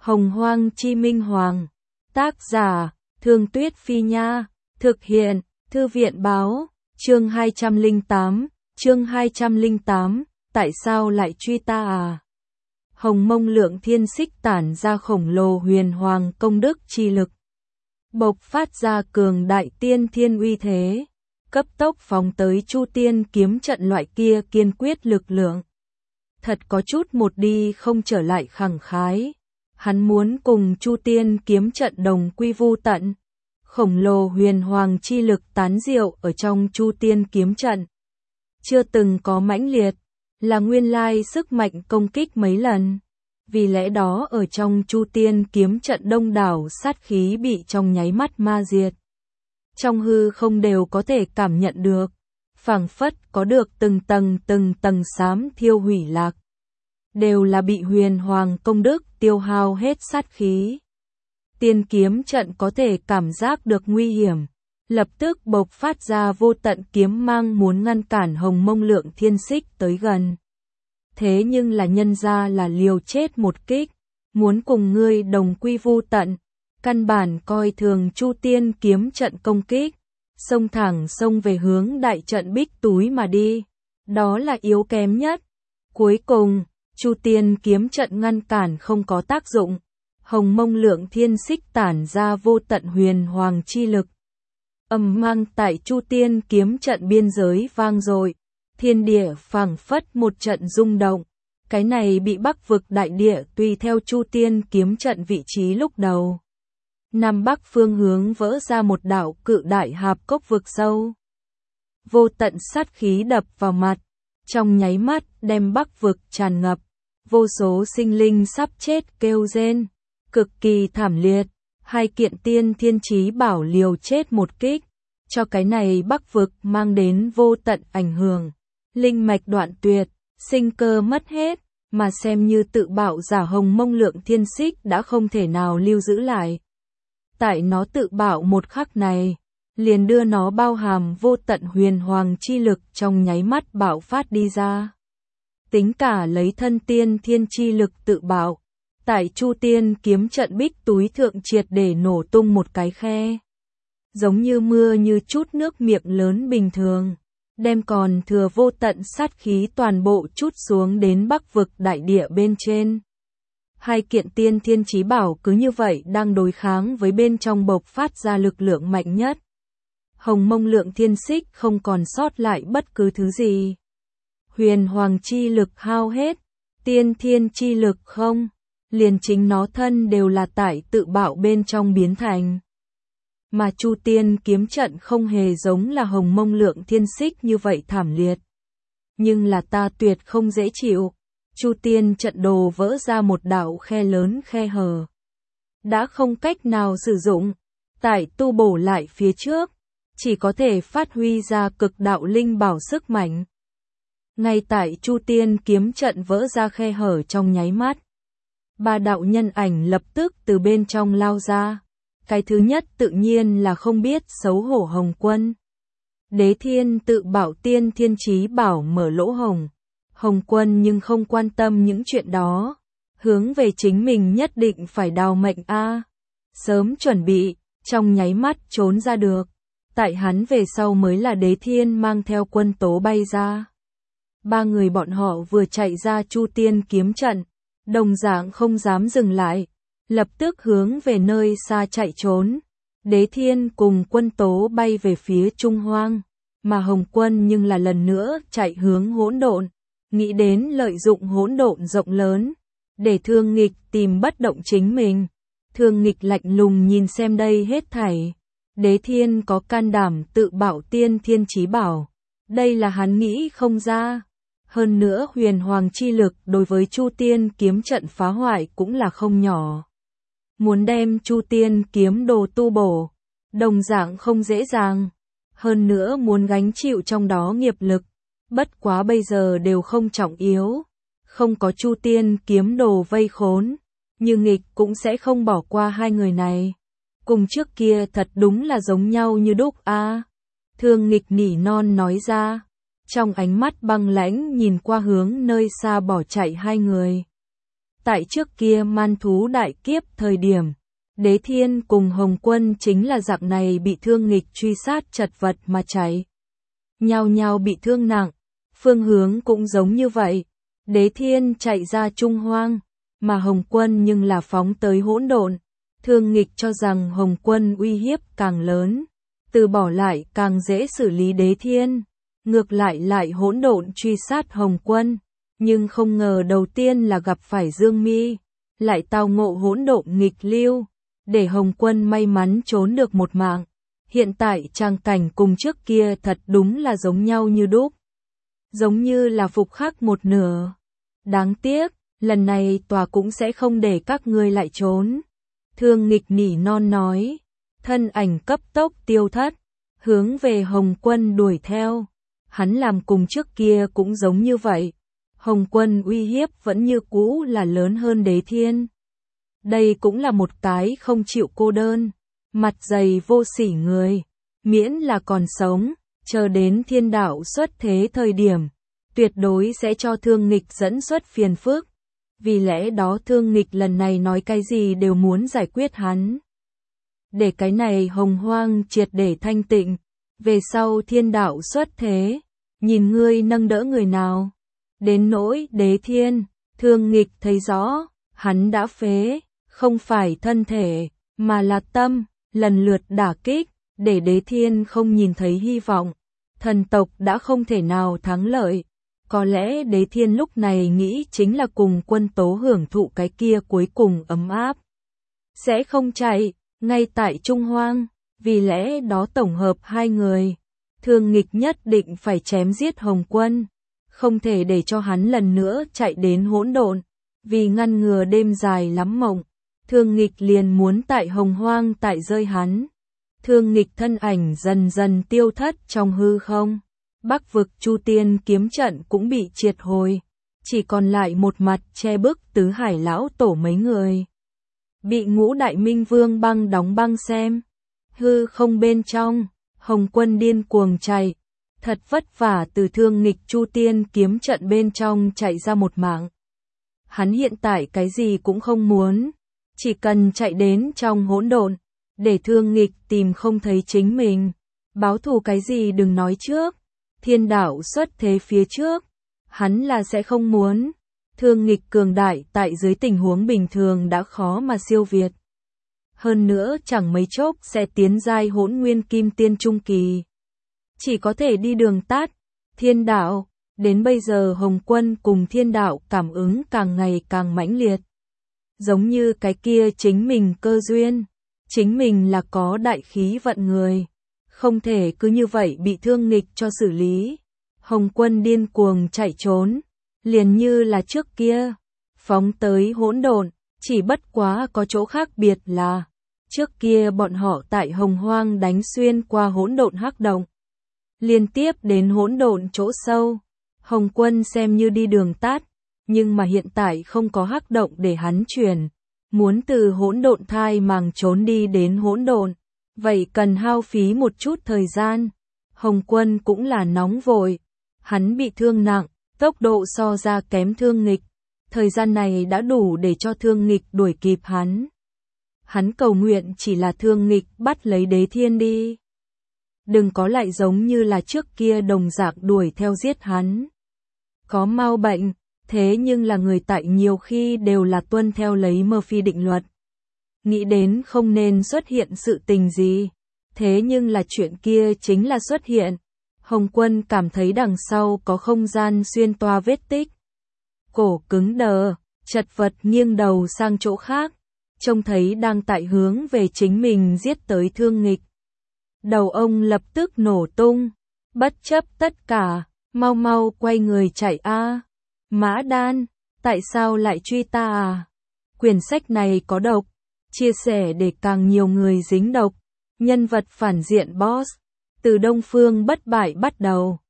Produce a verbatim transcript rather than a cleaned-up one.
Hồng Hoang Chi Minh Hoàng. Tác giả, Thương Tuyết Phi Nha. Thực hiện, Thư viện Báo. Chương hai trăm lẻ tám. Chương hai trăm lẻ tám. Tại sao lại truy ta à? Hồng Mông Lượng Thiên Xích tản ra khổng lồ huyền hoàng công đức chi lực, bộc phát ra cường đại tiên thiên uy thế, cấp tốc phóng tới Chu Tiên kiếm trận loại kia kiên quyết lực lượng. Thật có chút một đi không trở lại khẳng khái. Hắn muốn cùng Chu Tiên kiếm trận đồng quy vu tận. Khổng lồ huyền hoàng chi lực tán diệu ở trong Chu Tiên kiếm trận, chưa từng có mãnh liệt, là nguyên lai sức mạnh công kích mấy lần. Vì lẽ đó ở trong Chu Tiên kiếm trận đông đảo sát khí bị trong nháy mắt ma diệt. Trong hư không đều có thể cảm nhận được, phảng phất có được từng tầng từng tầng xám thiêu hủy lạc. Đều là bị huyền hoàng công đức tiêu hao hết sát khí. Tiên kiếm trận có thể cảm giác được nguy hiểm, lập tức bộc phát ra vô tận kiếm mang muốn ngăn cản Hồng Mông Lượng Thiên Xích tới gần. Thế nhưng là nhân ra là liều chết một kích, muốn cùng ngươi đồng quy vu tận, căn bản coi thường Chu Tiên kiếm trận công kích, xông thẳng xông về hướng đại trận Bích Túi mà đi, đó là yếu kém nhất. Cuối cùng, Chu Tiên kiếm trận ngăn cản không có tác dụng, Hồng Mông Lượng Thiên Xích tản ra vô tận huyền hoàng chi lực, ầm mang tại Chu Tiên kiếm trận biên giới vang dội. Thiên địa phảng phất một trận rung động. Cái này bị Bắc vực đại địa tùy theo Chu Tiên kiếm trận vị trí lúc đầu, Nam Bắc phương hướng vỡ ra một đạo cự đại hạp cốc vực sâu. Vô tận sát khí đập vào mặt, trong nháy mắt đem Bắc vực tràn ngập, vô số sinh linh sắp chết kêu rên, cực kỳ thảm liệt. Hai kiện tiên thiên chí bảo liều chết một kích, cho cái này Bắc vực mang đến vô tận ảnh hưởng. Linh mạch đoạn tuyệt, sinh cơ mất hết, mà xem như tự bạo giả Hồng Mông Lượng Thiên Xích đã không thể nào lưu giữ lại. Tại nó tự bạo một khắc này, liền đưa nó bao hàm vô tận huyền hoàng chi lực trong nháy mắt bạo phát đi ra. Tính cả lấy thân tiên thiên chi lực tự bạo, tại Chu Tiên kiếm trận Bích Túi thượng triệt để nổ tung một cái khe. Giống như mưa như chút nước miệng lớn bình thường, đem còn thừa vô tận sát khí toàn bộ chút xuống đến Bắc vực đại địa bên trên. Hai kiện tiên thiên chí bảo cứ như vậy đang đối kháng với bên trong bộc phát ra lực lượng mạnh nhất. Hồng Mông Lượng Thiên Xích không còn sót lại bất cứ thứ gì. Huyền hoàng chi lực hao hết, tiên thiên chi lực không, liền chính nó thân đều là tại tự bạo bên trong biến thành. Mà Chu Tiên kiếm trận không hề giống là Hồng Mông Lượng Thiên Xích như vậy thảm liệt. Nhưng là ta tuyệt không dễ chịu. Chu Tiên trận đồ vỡ ra một đạo khe lớn khe hở. Đã không cách nào sử dụng. Tại tu bổ lại phía trước, chỉ có thể phát huy ra cực đạo linh bảo sức mạnh. Ngay tại Chu Tiên kiếm trận vỡ ra khe hở trong nháy mắt, ba đạo nhân ảnh lập tức từ bên trong lao ra. Cái thứ nhất tự nhiên là không biết xấu hổ Hồng Quân. Đế Thiên tự bảo tiên thiên chí bảo mở lỗ hồng. Hồng Quân nhưng không quan tâm những chuyện đó. Hướng về chính mình nhất định phải đào mệnh a. Sớm chuẩn bị, trong nháy mắt trốn ra được. Tại hắn về sau mới là Đế Thiên mang theo quân tố bay ra. Ba người bọn họ vừa chạy ra Chu Tiên kiếm trận, đồng dạng không dám dừng lại, lập tức hướng về nơi xa chạy trốn. Đế Thiên cùng quân tố bay về phía Trung Hoang, mà Hồng Quân nhưng là lần nữa chạy hướng hỗn độn, nghĩ đến lợi dụng hỗn độn rộng lớn, để Thương Nghịch tìm bất động chính mình. Thương Nghịch lạnh lùng nhìn xem đây hết thảy. Đế Thiên có can đảm tự bảo tiên thiên chí bảo, đây là hắn nghĩ không ra. Hơn nữa huyền hoàng chi lực đối với Chu Tiên kiếm trận phá hoại cũng là không nhỏ. Muốn đem Chu Tiên kiếm đồ tu bổ, đồng dạng không dễ dàng. Hơn nữa muốn gánh chịu trong đó nghiệp lực, bất quá bây giờ đều không trọng yếu. Không có Chu Tiên kiếm đồ vây khốn, Như Nghịch cũng sẽ không bỏ qua hai người này. Cùng trước kia thật đúng là giống nhau như đúc a. À. Thương Nghịch nỉ non nói ra, trong ánh mắt băng lãnh nhìn qua hướng nơi xa bỏ chạy hai người. Tại trước kia man thú đại kiếp thời điểm, Đế Thiên cùng Hồng Quân chính là dạng này bị thương nghịch truy sát chật vật mà chạy. Nhao nhao bị thương nặng, phương hướng cũng giống như vậy. Đế Thiên chạy ra Trung Hoang, mà Hồng Quân nhưng là phóng tới hỗn độn. Thương nghịch cho rằng Hồng Quân uy hiếp càng lớn, từ bỏ lại càng dễ xử lý Đế Thiên. Ngược lại lại hỗn độn truy sát Hồng Quân, nhưng không ngờ đầu tiên là gặp phải Dương Mi, lại tao ngộ hỗn độn nghịch lưu, để Hồng Quân may mắn trốn được một mạng. Hiện tại trang cảnh cùng trước kia thật đúng là giống nhau như đúc, giống như là phục khắc một nửa. Đáng tiếc, lần này tòa cũng sẽ không để các ngươi lại trốn. Thương nghịch nỉ non nói, thân ảnh cấp tốc tiêu thất, hướng về Hồng Quân đuổi theo. Hắn làm cùng trước kia cũng giống như vậy. Hồng Quân uy hiếp vẫn như cũ là lớn hơn Đế Thiên. Đây cũng là một cái không chịu cô đơn, mặt dày vô sỉ người. Miễn là còn sống, chờ đến thiên đạo xuất thế thời điểm, tuyệt đối sẽ cho thương nghịch dẫn xuất phiền phức. Vì lẽ đó thương nghịch lần này nói cái gì đều muốn giải quyết hắn. Để cái này hồng hoang triệt để thanh tịnh, về sau thiên đạo xuất thế, nhìn ngươi nâng đỡ người nào. Đến nỗi Đế Thiên, thương nghịch thấy rõ, hắn đã phế, không phải thân thể, mà là tâm, lần lượt đả kích, để Đế Thiên không nhìn thấy hy vọng. Thần tộc đã không thể nào thắng lợi. Có lẽ Đế Thiên lúc này nghĩ chính là cùng quân tố hưởng thụ cái kia cuối cùng ấm áp. Sẽ không chạy, ngay tại Trung Hoang, vì lẽ đó tổng hợp hai người. Thương nghịch nhất định phải chém giết Hồng Quân, không thể để cho hắn lần nữa chạy đến hỗn độn, vì ngăn ngừa đêm dài lắm mộng. Thương nghịch liền muốn tại Hồng Hoang tại rơi hắn. Thương nghịch thân ảnh dần dần tiêu thất trong hư không. Bắc vực Chu Tiên kiếm trận cũng bị triệt hồi, chỉ còn lại một mặt che bức tứ hải lão tổ mấy người. Bị Ngũ Đại Minh Vương băng đóng băng xem. Hư không bên trong, Hồng Quân điên cuồng chạy, thật vất vả từ thương nghịch Chu Tiên kiếm trận bên trong chạy ra một mạng. Hắn hiện tại cái gì cũng không muốn, chỉ cần chạy đến trong hỗn độn, để thương nghịch tìm không thấy chính mình. Báo thù cái gì đừng nói trước, thiên đạo xuất thế phía trước, hắn là sẽ không muốn. Thương nghịch cường đại tại dưới tình huống bình thường đã khó mà siêu việt. Hơn nữa chẳng mấy chốc sẽ tiến giai hỗn nguyên kim tiên trung kỳ. Chỉ có thể đi đường tắt, thiên đạo. Đến bây giờ Hồng Quân cùng thiên đạo cảm ứng càng ngày càng mãnh liệt. Giống như cái kia chính mình cơ duyên, chính mình là có đại khí vận người. Không thể cứ như vậy bị thương nghịch cho xử lý. Hồng Quân điên cuồng chạy trốn, liền như là trước kia, phóng tới hỗn độn, chỉ bất quá có chỗ khác biệt là, trước kia bọn họ tại Hồng Hoang đánh xuyên qua hỗn độn hắc động, liên tiếp đến hỗn độn chỗ sâu. Hồng Quân xem như đi đường tắt, nhưng mà hiện tại không có hắc động để hắn chuyển, muốn từ hỗn độn thai màng trốn đi đến hỗn độn, vậy cần hao phí một chút thời gian. Hồng Quân cũng là nóng vội, hắn bị thương nặng, tốc độ so ra kém thương nghịch, thời gian này đã đủ để cho thương nghịch đuổi kịp hắn. Hắn cầu nguyện chỉ là thương nghịch bắt lấy Đế Thiên đi. Đừng có lại giống như là trước kia đồng dạng đuổi theo giết hắn. Có mau bệnh, thế nhưng là người tại nhiều khi đều là tuân theo lấy Murphy định luật. Nghĩ đến không nên xuất hiện sự tình gì, thế nhưng là chuyện kia chính là xuất hiện. Hồng Quân cảm thấy đằng sau có không gian xuyên toa vết tích. Cổ cứng đờ, chật vật nghiêng đầu sang chỗ khác, trông thấy đang tại hướng về chính mình giết tới thương nghịch. Đầu ông lập tức nổ tung, bất chấp tất cả, mau mau quay người chạy a. Mã Đan, tại sao lại truy ta à? Quyển sách này có độc, chia sẻ để càng nhiều người dính độc. Nhân vật phản diện boss, từ Đông Phương bất bại bắt đầu.